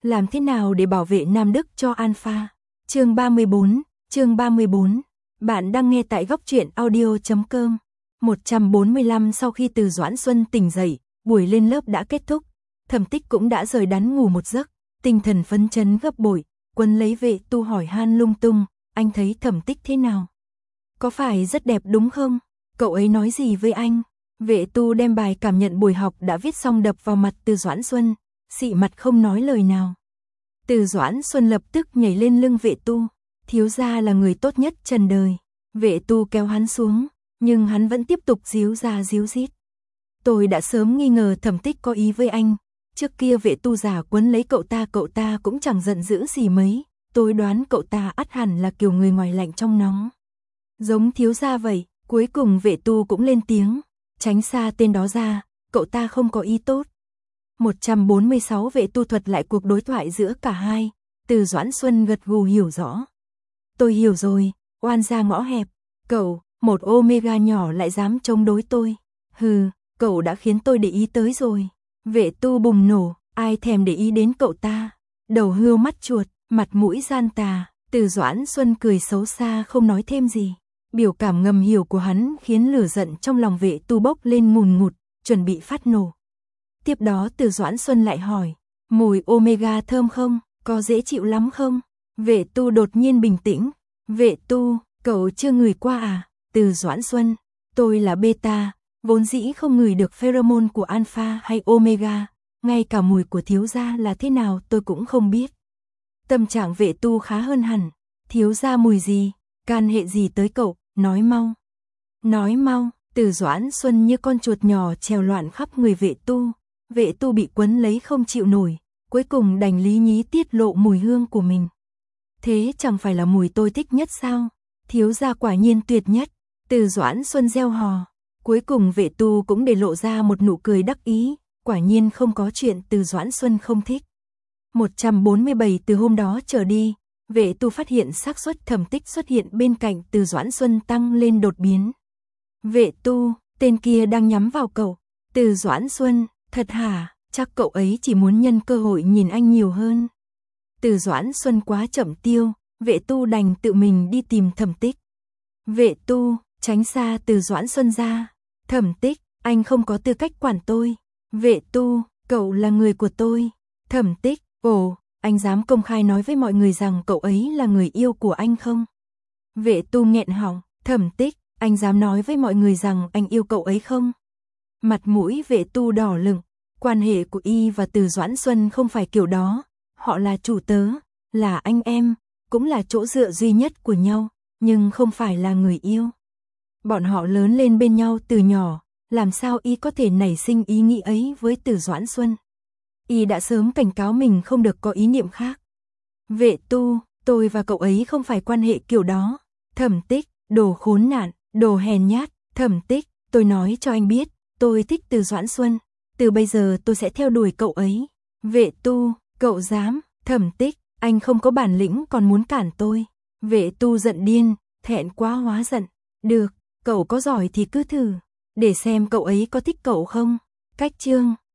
Làm thế nào để bảo vệ Nam Đức cho Alpha? Chương 34. Bạn đang nghe tại góc truyện audio.com. 145 Sau khi Từ Doãn Xuân tỉnh dậy, buổi lên lớp đã kết thúc. Thẩm Tích cũng đã rời đắn ngủ một giấc, tinh thần phấn chấn gấp bội. Quân lấy Vệ Tu hỏi han lung tung, anh thấy Thẩm Tích thế nào? Có phải rất đẹp đúng không? Cậu ấy nói gì với anh? Vệ Tu đem bài cảm nhận buổi học đã viết xong đập vào mặt Từ Doãn Xuân, xị mặt không nói lời nào. Từ Doãn Xuân lập tức nhảy lên lưng Vệ Tu, thiếu gia là người tốt nhất trần đời. Vệ Tu kéo hắn xuống, nhưng hắn vẫn tiếp tục díu ra díu dít. Tôi đã sớm nghi ngờ Thẩm Tích có ý với anh. Trước kia Vệ Tu giả quấn lấy cậu ta cũng chẳng giận dữ gì mấy. Tôi đoán cậu ta ắt hẳn là kiểu người ngoài lạnh trong nóng. Giống thiếu gia vậy. Cuối cùng Vệ Tu cũng lên tiếng, tránh xa tên đó ra, cậu ta không có ý tốt. 146 Vệ Tu thuật lại cuộc đối thoại giữa cả hai. Từ Doãn Xuân gật gù hiểu rõ. Tôi hiểu rồi, oan gia ngõ hẹp. Cậu, một Omega nhỏ lại dám chống đối tôi. Hừ, cậu đã khiến tôi để ý tới rồi. Vệ Tu bùng nổ, ai thèm để ý đến cậu ta. Đầu hươu mắt chuột, mặt mũi gian tà. Từ Doãn Xuân cười xấu xa không nói thêm gì. Biểu cảm ngầm hiểu của hắn khiến lửa giận trong lòng Vệ Tu bốc lên ngùn ngụt, chuẩn bị phát nổ. Tiếp đó Từ Doãn Xuân lại hỏi, mùi Omega thơm không, có dễ chịu lắm không? Vệ Tu đột nhiên bình tĩnh. Vệ Tu, cậu chưa ngửi qua à? Từ Doãn Xuân, tôi là beta, vốn dĩ không ngửi được pheromone của alpha hay omega, ngay cả mùi của thiếu gia là thế nào tôi cũng không biết. Tâm trạng Vệ Tu khá hơn hẳn. Thiếu gia mùi gì, can hệ gì tới cậu, nói mau. Nói mau. Từ Doãn Xuân như con chuột nhỏ trèo loạn khắp người Vệ Tu. Vệ Tu bị quấn lấy không chịu nổi, cuối cùng đành lý nhí tiết lộ mùi hương của mình. Thế chẳng phải là mùi tôi thích nhất sao? Thiếu gia quả nhiên tuyệt nhất. Từ Doãn Xuân reo hò. Cuối cùng Vệ Tu cũng để lộ ra một nụ cười đắc ý, quả nhiên không có chuyện Từ Doãn Xuân không thích. 147 Từ hôm đó trở đi, Vệ Tu phát hiện xác suất Thẩm Tích xuất hiện bên cạnh Từ Doãn Xuân tăng lên đột biến. Vệ Tu, tên kia đang nhắm vào cậu. Từ Doãn Xuân, thật hả? Chắc cậu ấy chỉ muốn nhân cơ hội nhìn anh nhiều hơn. Từ Doãn Xuân quá chậm tiêu, Vệ Tu đành tự mình đi tìm Thẩm Tích. Vệ Tu, tránh xa Từ Doãn Xuân ra. Thẩm Tích, anh không có tư cách quản tôi. Vệ Tu, cậu là người của tôi. Thẩm Tích, ồ, anh dám công khai nói với mọi người rằng cậu ấy là người yêu của anh không? Vệ Tu nghẹn họng, Thẩm Tích, anh dám nói với mọi người rằng anh yêu cậu ấy không? Mặt mũi Vệ Tu đỏ lửng, quan hệ của y và Từ Doãn Xuân không phải kiểu đó, họ là chủ tớ, là anh em, cũng là chỗ dựa duy nhất của nhau, nhưng không phải là người yêu. Bọn họ lớn lên bên nhau từ nhỏ, làm sao y có thể nảy sinh ý nghĩ ấy với Từ Doãn Xuân? Y đã sớm cảnh cáo mình không được có ý niệm khác. Vệ Tu, tôi và cậu ấy không phải quan hệ kiểu đó. Thẩm Tích, đồ khốn nạn, đồ hèn nhát. Thẩm Tích, tôi nói cho anh biết, tôi thích Từ Doãn Xuân. Từ bây giờ tôi sẽ theo đuổi cậu ấy. Vệ Tu, cậu dám? Thẩm Tích, anh không có bản lĩnh còn muốn cản tôi. Vệ Tu giận điên, thẹn quá hóa giận. Được, cậu có giỏi thì cứ thử, để xem cậu ấy có thích cậu không. Cách chương